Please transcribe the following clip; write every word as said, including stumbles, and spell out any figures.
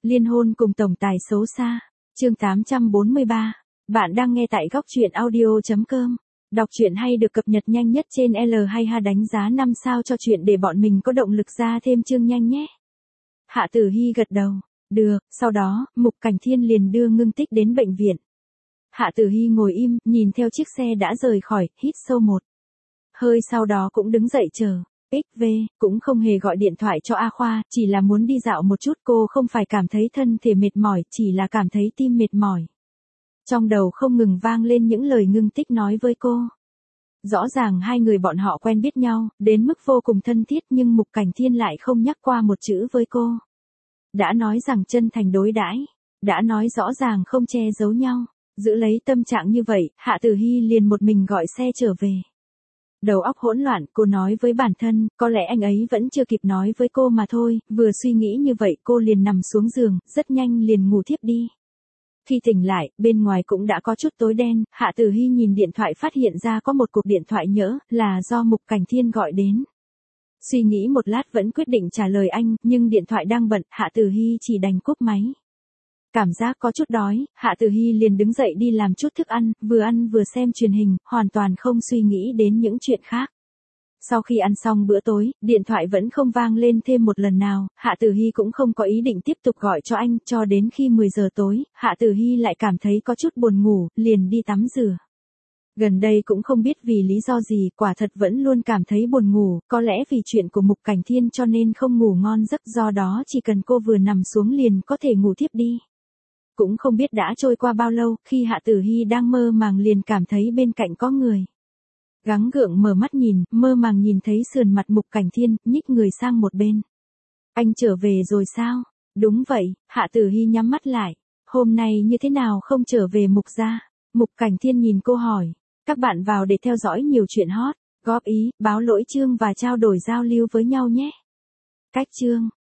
Liên hôn cùng tổng tài xấu xa. Chương tám trăm bốn mươi ba. Bạn đang nghe tại góc truyện audio chấm com. Đọc truyện hay được cập nhật nhanh nhất trên L hai H đánh giá năm sao cho chuyện để bọn mình có động lực ra thêm chương nhanh nhé. Hạ Tử Hy gật đầu. Được, sau đó, Mục Cảnh Thiên liền đưa Ngưng Tích đến bệnh viện. Hạ Tử Hy ngồi im, nhìn theo chiếc xe đã rời khỏi, hít sâu một hơi sau đó cũng đứng dậy chờ. ích vê, cũng không hề gọi điện thoại cho A Khoa, chỉ là muốn đi dạo một chút, cô không phải cảm thấy thân thể mệt mỏi, chỉ là cảm thấy tim mệt mỏi. Trong đầu không ngừng vang lên những lời Ngưng Tích nói với cô. Rõ ràng hai người bọn họ quen biết nhau, đến mức vô cùng thân thiết nhưng Mục Cảnh Thiên lại không nhắc qua một chữ với cô. Đã nói rằng chân thành đối đãi, đã nói rõ ràng không che giấu nhau, giữ lấy tâm trạng như vậy, Hạ Tử Hy liền một mình gọi xe trở về. Đầu óc hỗn loạn, cô nói với bản thân, có lẽ anh ấy vẫn chưa kịp nói với cô mà thôi, vừa suy nghĩ như vậy cô liền nằm xuống giường, rất nhanh liền ngủ thiếp đi. Khi tỉnh lại, bên ngoài cũng đã có chút tối đen, Hạ Tử Hy nhìn điện thoại phát hiện ra có một cuộc điện thoại nhỡ, là do Mục Cảnh Thiên gọi đến. Suy nghĩ một lát vẫn quyết định trả lời anh, nhưng điện thoại đang bận, Hạ Tử Hy chỉ đành cúp máy. Cảm giác có chút đói, Hạ Tử Hy liền đứng dậy đi làm chút thức ăn, vừa ăn vừa xem truyền hình, hoàn toàn không suy nghĩ đến những chuyện khác. Sau khi ăn xong bữa tối, điện thoại vẫn không vang lên thêm một lần nào, Hạ Tử Hy cũng không có ý định tiếp tục gọi cho anh, cho đến khi mười giờ tối, Hạ Tử Hy lại cảm thấy có chút buồn ngủ, liền đi tắm rửa. Gần đây cũng không biết vì lý do gì, quả thật vẫn luôn cảm thấy buồn ngủ, có lẽ vì chuyện của Mục Cảnh Thiên cho nên không ngủ ngon giấc, do đó chỉ cần cô vừa nằm xuống liền có thể ngủ thiếp đi. Cũng không biết đã trôi qua bao lâu, khi Hạ Tử Hy đang mơ màng liền cảm thấy bên cạnh có người. Gắng gượng mở mắt nhìn, mơ màng nhìn thấy sườn mặt Mục Cảnh Thiên, nhích người sang một bên. Anh trở về rồi sao? Đúng vậy, Hạ Tử Hy nhắm mắt lại. Hôm nay như thế nào không trở về Mục gia? Mục Cảnh Thiên nhìn cô hỏi. Các bạn vào để theo dõi nhiều chuyện hot, góp ý, báo lỗi chương và trao đổi giao lưu với nhau nhé. Cách chương.